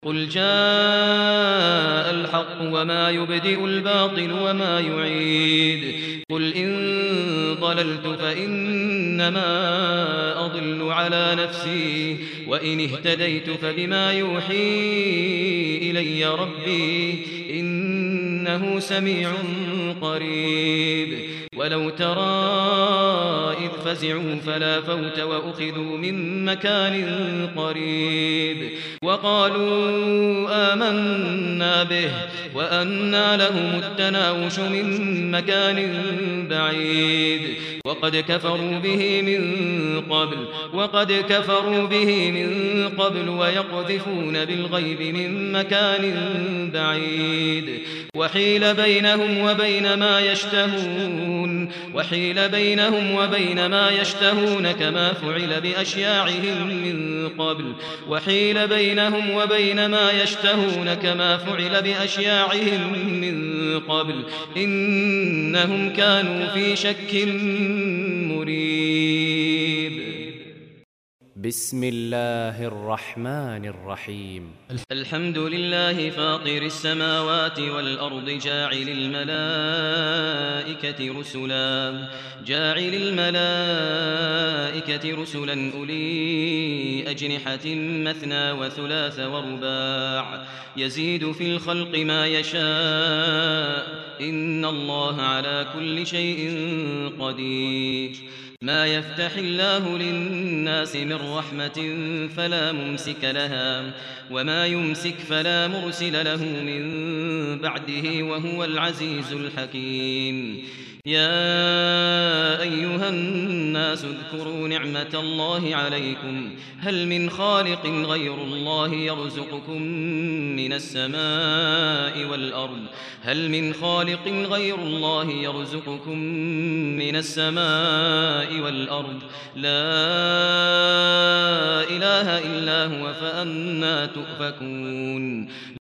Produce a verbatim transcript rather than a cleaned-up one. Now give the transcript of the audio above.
قل جاء الحق وما يبدئ الباطل وما يعيد قل إن ضللت فإنما أضل على نفسي وإن اهتديت فبما يوحي إلي ربي إنه سميع قريب ولو ترى إذ فزعوا فلا فوت وأخذوا من مكان قريب وقالوا آمنا به وأنى لهم التناوش من مكان بعيد وقد كفروا به من قبل وقد كفروا به من قبل ويقذفون بالغيب من مكان بعيد وحيل بينهم وبين ما يشتهون وحيل بينهم وبين ما يشتهون كما فعل بأشياعهم من قبل وحيل بينهم وبين ما يشتهون كما فعل بأشياعهم من قبل إنهم كانوا في شك مريب. بسم الله الرحمن الرحيم. الحمد لله فاطر السماوات والأرض جاعل الملائكة رسلا جاعل الملائكة رسلا أولي أجنحة مثنى وثلاث ورباع يزيد في الخلق ما يشاء إن الله على كل شيء قدير. ما يفتح الله للناس من رحمة فلا ممسك لها وما يمسك فلا مرسل له من بعده وهو العزيز الحكيم. يا أيها الناس اذكروا نعمة الله عليكم هل من خالق غير الله يرزقكم من السماء والأرض هل من خالق غير الله يرزقكم من السماء والأرض لا إله إلا هو فأنى تؤفكون.